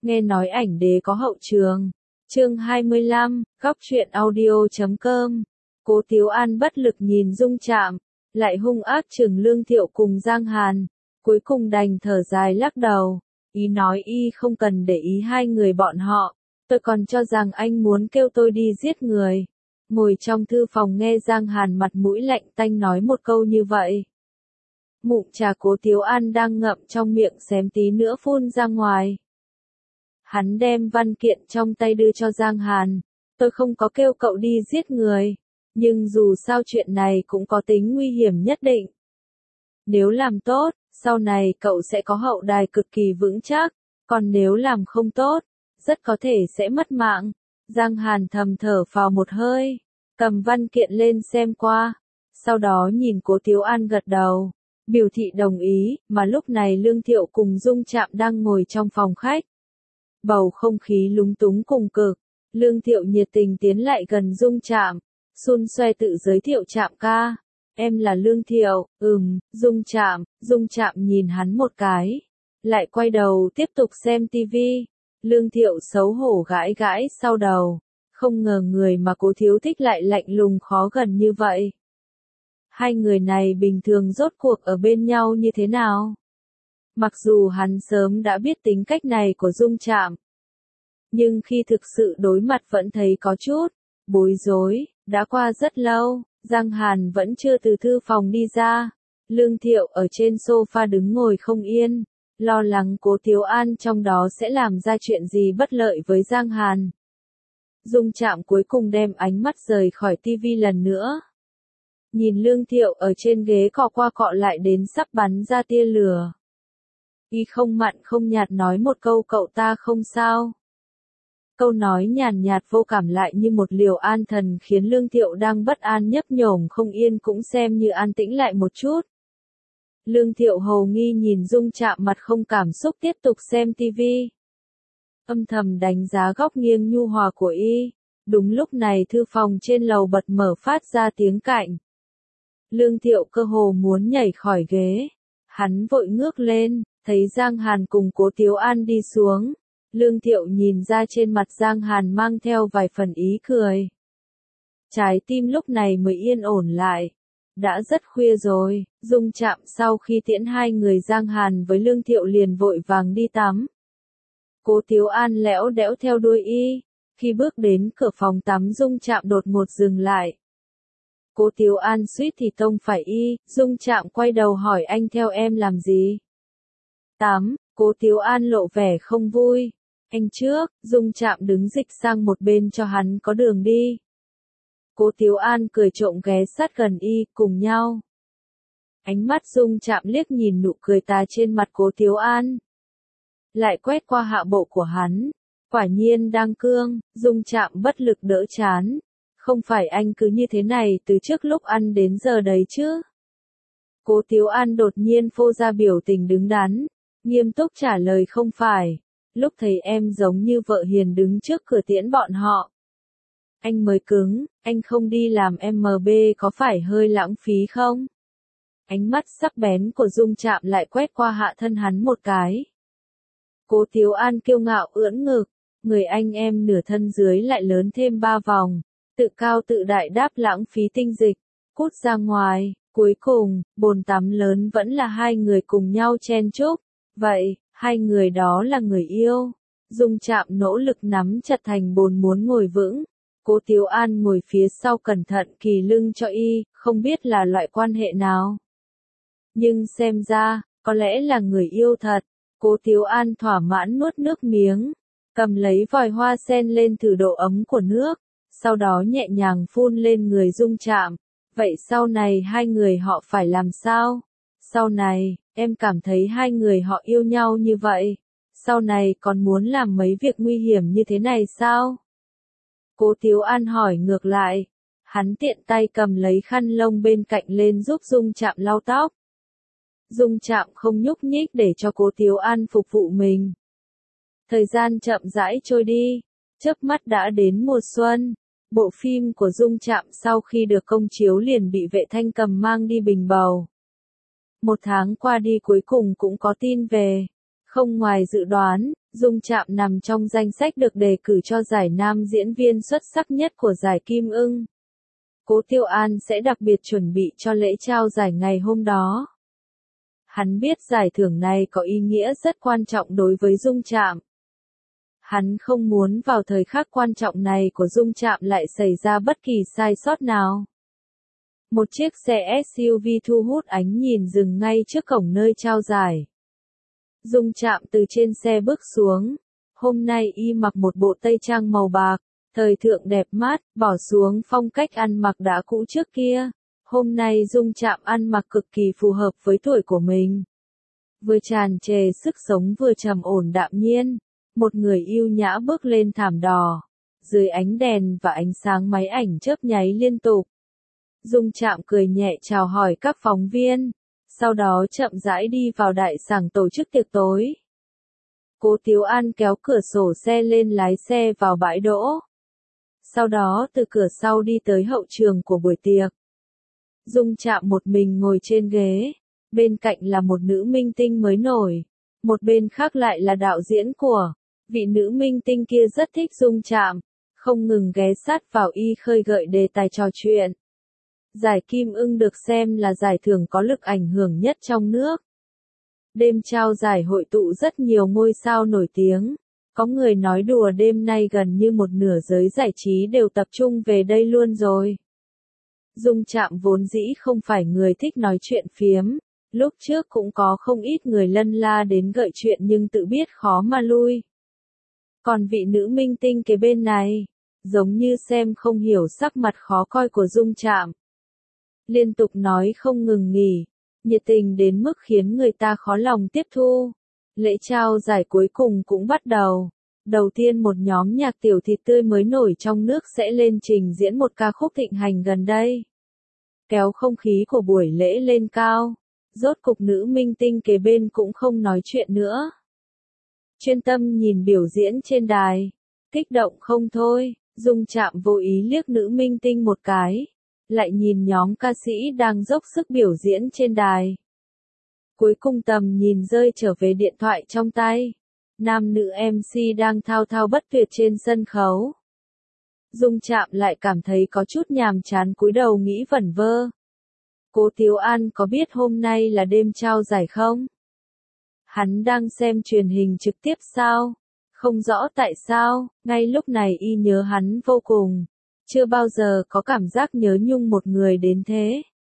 Nghe nói ảnh đế có hậu trường. Chương 25, góc truyện audio.com. Cố Tiếu An bất lực nhìn Dung Trạm, lại hung ác chừng Lương Thiệu cùng Giang Hàn, cuối cùng đành thở dài lắc đầu, ý nói y không cần để ý hai người bọn họ, tôi còn cho rằng anh muốn kêu tôi đi giết người. Ngồi trong thư phòng nghe Giang Hàn mặt mũi lạnh tanh nói một câu như vậy. Ngụm trà Cố Tiếu An đang ngậm trong miệng xém tí nữa phun ra ngoài. Hắn đem văn kiện trong tay đưa cho Giang Hàn. Tôi không có kêu cậu đi giết người, nhưng dù sao chuyện này cũng có tính nguy hiểm nhất định. Nếu làm tốt, sau này cậu sẽ có hậu đài cực kỳ vững chắc, còn nếu làm không tốt, rất có thể sẽ mất mạng. Giang Hàn thầm thở phào một hơi, cầm văn kiện lên xem qua, sau đó nhìn Cố Tiếu An gật đầu, biểu thị đồng ý, mà lúc này Lương Thiệu cùng Dung Trạm đang ngồi trong phòng khách. Bầu không khí lúng túng cùng cực, Lương Thiệu nhiệt tình tiến lại gần Dung Trạm, xun xoe tự giới thiệu Trạm ca. Em là Lương Thiệu, Dung Trạm nhìn hắn một cái, lại quay đầu tiếp tục xem tivi. Lương Thiệu xấu hổ gãi gãi sau đầu, không ngờ người mà Cố thiếu thích lại lạnh lùng khó gần như vậy. Hai người này bình thường rốt cuộc ở bên nhau như thế nào? Mặc dù hắn sớm đã biết tính cách này của Dung Trạm, nhưng khi thực sự đối mặt vẫn thấy có chút bối rối. Đã qua rất lâu, Giang Hàn vẫn chưa từ thư phòng đi ra. Lương Thiệu ở trên sofa đứng ngồi không yên, lo lắng Cố Tiếu An trong đó sẽ làm ra chuyện gì bất lợi với Giang Hàn. Dung Trạm cuối cùng đem ánh mắt rời khỏi tivi lần nữa. Nhìn Lương Thiệu ở trên ghế cọ qua cọ lại đến sắp bắn ra tia lửa. Y không mặn không nhạt nói một câu cậu ta không sao. Câu nói nhàn nhạt vô cảm lại như một liều an thần khiến Lương Thiệu đang bất an nhấp nhổm không yên cũng xem như an tĩnh lại một chút. Lương Thiệu hầu nghi nhìn Dung Trạm mặt không cảm xúc tiếp tục xem tivi. Âm thầm đánh giá góc nghiêng nhu hòa của y. Đúng lúc này thư phòng trên lầu bật mở phát ra tiếng cạnh. Lương Thiệu cơ hồ muốn nhảy khỏi ghế. Hắn vội ngước lên, thấy Giang Hàn cùng Cố Tiếu An đi xuống. Lương Thiệu nhìn ra trên mặt Giang Hàn mang theo vài phần ý cười. Trái tim lúc này mới yên ổn lại. Đã rất khuya rồi, Dung Trạm sau khi tiễn hai người Giang Hàn với Lương Thiệu liền vội vàng đi tắm. Cố Tiếu An lẽo đẽo theo đuôi y. Khi bước đến cửa phòng tắm Dung Trạm đột ngột dừng lại. Cố Tiếu An suýt thì tông phải y, Dung Trạm quay đầu hỏi anh theo em làm gì? Tắm, Cố Tiếu An lộ vẻ không vui. Anh trước, Dung Trạm đứng dịch sang một bên cho hắn có đường đi. Cố Tiếu An cười trộm ghé sát gần y, cùng nhau. Ánh mắt Dung Trạm liếc nhìn nụ cười tà trên mặt Cố Tiếu An. Lại quét qua hạ bộ của hắn. Quả nhiên đang cương, Dung Trạm bất lực đỡ chán. Không phải anh cứ như thế này từ trước lúc ăn đến giờ đấy chứ? Cố Tiếu An đột nhiên phô ra biểu tình đứng đắn, nghiêm túc trả lời không phải. Lúc thấy em giống như vợ hiền đứng trước cửa tiễn bọn họ. Anh mới cứng, anh không đi làm MB có phải hơi lãng phí không? Ánh mắt sắc bén của Dung Trạm lại quét qua hạ thân hắn một cái. Cố Tiếu An kiêu ngạo ưỡn ngực, người anh em nửa thân dưới lại lớn thêm 3 vòng, tự cao tự đại đáp lãng phí tinh dịch, cút ra ngoài, cuối cùng, bồn tắm lớn vẫn là hai người cùng nhau chen chúc, vậy, hai người đó là người yêu. Dung Trạm nỗ lực nắm chặt thành bồn muốn ngồi vững, Cố Tiếu An ngồi phía sau cẩn thận kỳ lưng cho y, không biết là loại quan hệ nào. Nhưng xem ra, có lẽ là người yêu thật. Cố Tiếu An thỏa mãn nuốt nước miếng, cầm lấy vòi hoa sen lên thử độ ấm của nước, sau đó nhẹ nhàng phun lên người Dung Trạm. Vậy sau này hai người họ phải làm sao? Sau này, em cảm thấy hai người họ yêu nhau như vậy, sau này còn muốn làm mấy việc nguy hiểm như thế này sao? Cố Tiếu An hỏi ngược lại, hắn tiện tay cầm lấy khăn lông bên cạnh lên giúp Dung Trạm lau tóc. Dung Trạm không nhúc nhích để cho Cố Tiếu An phục vụ mình. Thời gian chậm rãi trôi đi, chớp mắt đã đến mùa xuân. Bộ phim của Dung Trạm sau khi được công chiếu liền bị Vệ Thanh Cầm mang đi bình bầu. 1 tháng qua đi cuối cùng cũng có tin về. Không ngoài dự đoán, Dung Trạm nằm trong danh sách được đề cử cho giải nam diễn viên xuất sắc nhất của giải Kim Ưng. Cố Tiêu An sẽ đặc biệt chuẩn bị cho lễ trao giải ngày hôm đó. Hắn biết giải thưởng này có ý nghĩa rất quan trọng đối với Dung Trạm. Hắn không muốn vào thời khắc quan trọng này của Dung Trạm lại xảy ra bất kỳ sai sót nào. Một chiếc xe SUV thu hút ánh nhìn dừng ngay trước cổng nơi trao giải. Dung Trạm từ trên xe bước xuống. Hôm nay y mặc một bộ tây trang màu bạc, thời thượng đẹp mắt, bỏ xuống phong cách ăn mặc đã cũ trước kia. Hôm nay Dung Trạm ăn mặc cực kỳ phù hợp với tuổi của mình. Vừa tràn trề sức sống vừa trầm ổn đạm nhiên. Một người yêu nhã bước lên thảm đỏ. Dưới ánh đèn và ánh sáng máy ảnh chớp nháy liên tục. Dung Trạm cười nhẹ chào hỏi các phóng viên. Sau đó chậm rãi đi vào đại sảnh tổ chức tiệc tối. Cố Tiếu An kéo cửa sổ xe lên lái xe vào bãi đỗ. Sau đó từ cửa sau đi tới hậu trường của buổi tiệc. Dung Trạm một mình ngồi trên ghế. Bên cạnh là một nữ minh tinh mới nổi. Một bên khác lại là đạo diễn của. Vị nữ minh tinh kia rất thích Dung Trạm. Không ngừng ghé sát vào y khơi gợi đề tài trò chuyện. Giải Kim Ưng được xem là giải thưởng có lực ảnh hưởng nhất trong nước. Đêm trao giải hội tụ rất nhiều ngôi sao nổi tiếng. Có người nói đùa đêm nay gần như một nửa giới giải trí đều tập trung về đây luôn rồi. Dung Trạm vốn dĩ không phải người thích nói chuyện phiếm. Lúc trước cũng có không ít người lân la đến gợi chuyện nhưng tự biết khó mà lui. Còn vị nữ minh tinh kế bên này, giống như xem không hiểu sắc mặt khó coi của Dung Trạm. Liên tục nói không ngừng nghỉ, nhiệt tình đến mức khiến người ta khó lòng tiếp thu. Lễ trao giải cuối cùng cũng bắt đầu. Đầu tiên một nhóm nhạc tiểu thịt tươi mới nổi trong nước sẽ lên trình diễn một ca khúc thịnh hành gần đây. Kéo không khí của buổi lễ lên cao. Rốt cục nữ minh tinh kế bên cũng không nói chuyện nữa. Chuyên tâm nhìn biểu diễn trên đài. Kích động không thôi, Dung Trạm vô ý liếc nữ minh tinh một cái. Lại nhìn nhóm ca sĩ đang dốc sức biểu diễn trên đài. Cuối cùng tầm nhìn rơi trở về điện thoại trong tay. Nam nữ MC đang thao thao bất tuyệt trên sân khấu. Dung Trạm lại cảm thấy có chút nhàm chán cúi đầu nghĩ vẩn vơ. Cố Tiếu An có biết hôm nay là đêm trao giải không? Hắn đang xem truyền hình trực tiếp sao? Không rõ tại sao, ngay lúc này y nhớ hắn vô cùng. Chưa bao giờ có cảm giác nhớ nhung một người đến thế.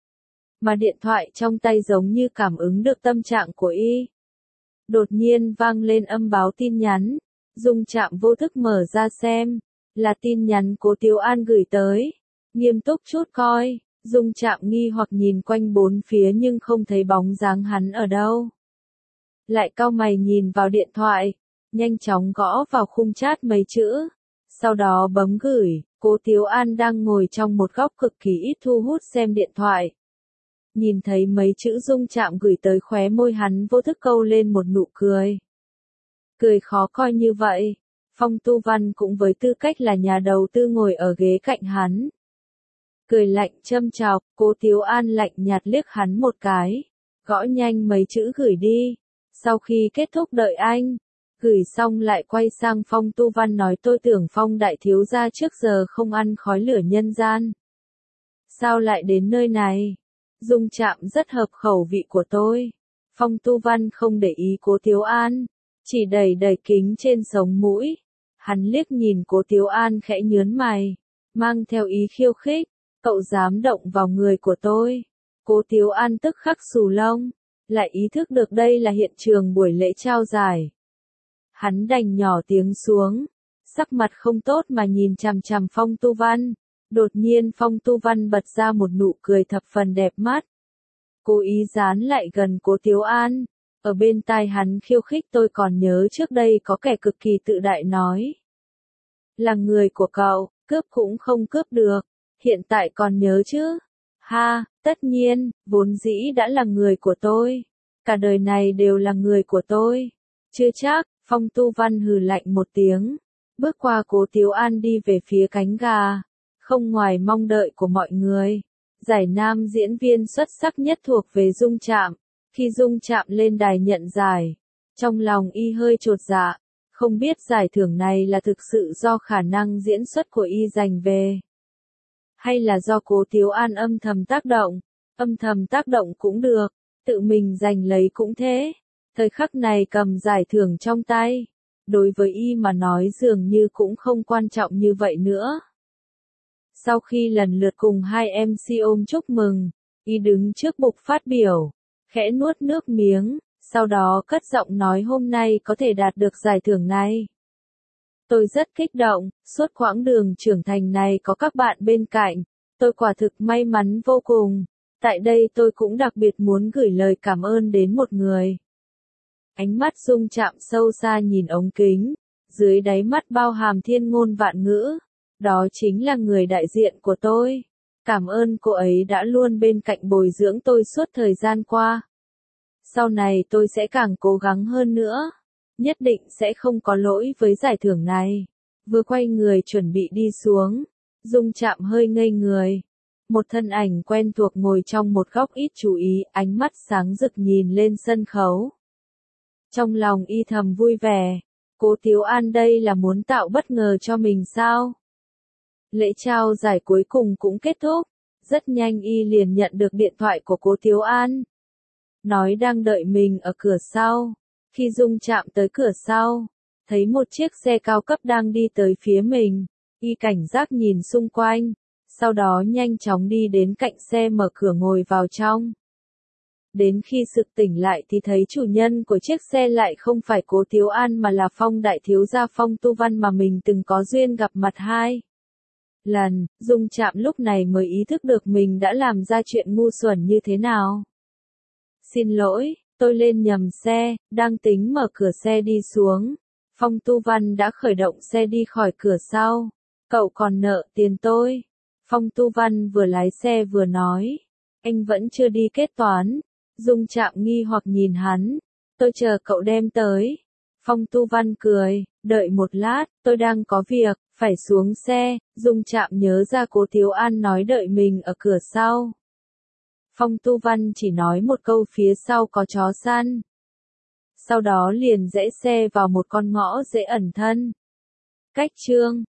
Mà điện thoại trong tay giống như cảm ứng được tâm trạng của y. Đột nhiên vang lên âm báo tin nhắn. Dung Trạm vô thức mở ra xem. Là tin nhắn Cố Tiếu An gửi tới. Nghiêm túc chút coi. Dung Trạm nghi hoặc nhìn quanh bốn phía nhưng không thấy bóng dáng hắn ở đâu. Lại cau mày nhìn vào điện thoại. Nhanh chóng gõ vào khung chat mấy chữ. Sau đó bấm gửi. Cố Tiếu An đang ngồi trong một góc cực kỳ ít thu hút xem điện thoại. Nhìn thấy mấy chữ Dung Trạm gửi tới khóe môi hắn vô thức câu lên một nụ cười. Cười khó coi như vậy. Phong Tu Văn cũng với tư cách là nhà đầu tư ngồi ở ghế cạnh hắn. Cười lạnh châm chọc, Cố Tiếu An lạnh nhạt liếc hắn một cái. Gõ nhanh mấy chữ gửi đi. Sau khi kết thúc đợi anh. Gửi xong lại quay sang Phong Tu Văn nói tôi tưởng Phong đại thiếu gia trước giờ không ăn khói lửa nhân gian. Sao lại đến nơi này? Dung Trạm rất hợp khẩu vị của tôi. Phong Tu Văn không để ý Cố Tiếu An. Chỉ đẩy đẩy kính trên sống mũi. Hắn liếc nhìn Cố Tiếu An khẽ nhớn mày. Mang theo ý khiêu khích. Cậu dám động vào người của tôi. Cố Tiếu An tức khắc xù lông. Lại ý thức được đây là hiện trường buổi lễ trao giải. Hắn đành nhỏ tiếng xuống. Sắc mặt không tốt mà nhìn chằm chằm Phong Tu Văn. Đột nhiên Phong Tu Văn bật ra một nụ cười thập phần đẹp mắt. Cố ý dán lại gần Cố Tiếu An. Ở bên tai hắn khiêu khích tôi còn nhớ trước đây có kẻ cực kỳ tự đại nói. Là người của cậu, cướp cũng không cướp được. Hiện tại còn nhớ chứ? Ha, tất nhiên, vốn dĩ đã là người của tôi. Cả đời này đều là người của tôi. Chưa chắc, Phong Tu Văn hừ lạnh một tiếng. Bước qua Cố Tiếu An đi về phía cánh gà. Không ngoài mong đợi của mọi người. Giải nam diễn viên xuất sắc nhất thuộc về Dung Trạm. Khi Dung Trạm lên đài nhận giải, Trong lòng y hơi chột dạ, không biết giải thưởng này là thực sự do khả năng diễn xuất của y giành về, hay là do Cố Tiếu An âm thầm tác động cũng được, tự mình giành lấy cũng thế. Thời khắc này cầm giải thưởng trong tay, đối với y mà nói dường như cũng không quan trọng như vậy nữa. Sau khi lần lượt cùng hai MC ôm chúc mừng, y đứng trước bục phát biểu, khẽ nuốt nước miếng, sau đó cất giọng nói hôm nay có thể đạt được giải thưởng này. Tôi rất kích động, suốt quãng đường trưởng thành này có các bạn bên cạnh, tôi quả thực may mắn vô cùng. Tại đây tôi cũng đặc biệt muốn gửi lời cảm ơn đến một người. Ánh mắt Dung Trạm sâu xa nhìn ống kính, dưới đáy mắt bao hàm thiên ngôn vạn ngữ. Đó chính là người đại diện của tôi. Cảm ơn cô ấy đã luôn bên cạnh bồi dưỡng tôi suốt thời gian qua. Sau này tôi sẽ càng cố gắng hơn nữa. Nhất định sẽ không có lỗi với giải thưởng này. Vừa quay người chuẩn bị đi xuống, Dung Trạm hơi ngây người. Một thân ảnh quen thuộc ngồi trong một góc ít chú ý, ánh mắt sáng rực nhìn lên sân khấu. Trong lòng y thầm vui vẻ, Cố Tiếu An đây là muốn tạo bất ngờ cho mình sao? Lễ trao giải cuối cùng cũng kết thúc, rất nhanh y liền nhận được điện thoại của Cố Tiếu An. Nói đang đợi mình ở cửa sau. Khi Dung Trạm tới cửa sau, thấy một chiếc xe cao cấp đang đi tới phía mình, y cảnh giác nhìn xung quanh, sau đó nhanh chóng đi đến cạnh xe mở cửa ngồi vào trong. Đến khi sực tỉnh lại thì thấy chủ nhân của chiếc xe lại không phải Cố Tiếu An mà là Phong đại thiếu gia Phong Tu Văn mà mình từng có duyên gặp mặt 2 lần. Dung Trạm lúc này mới ý thức được mình đã làm ra chuyện ngu xuẩn như thế nào. Xin lỗi, tôi lên nhầm xe, đang tính mở cửa xe đi xuống. Phong Tu Văn đã khởi động xe đi khỏi cửa sau. Cậu còn nợ tiền tôi. Phong Tu Văn vừa lái xe vừa nói. Anh vẫn chưa đi kết toán. Dung Trạm nghi hoặc nhìn hắn. Tôi chờ cậu đem tới. Phong Tu Văn cười. Đợi một lát, tôi đang có việc, phải xuống xe. Dung Trạm nhớ ra Cố Tiếu An nói đợi mình ở cửa sau. Phong Tu Văn chỉ nói một câu phía sau có chó săn. Sau đó liền rẽ xe vào một con ngõ dễ ẩn thân. Cách chương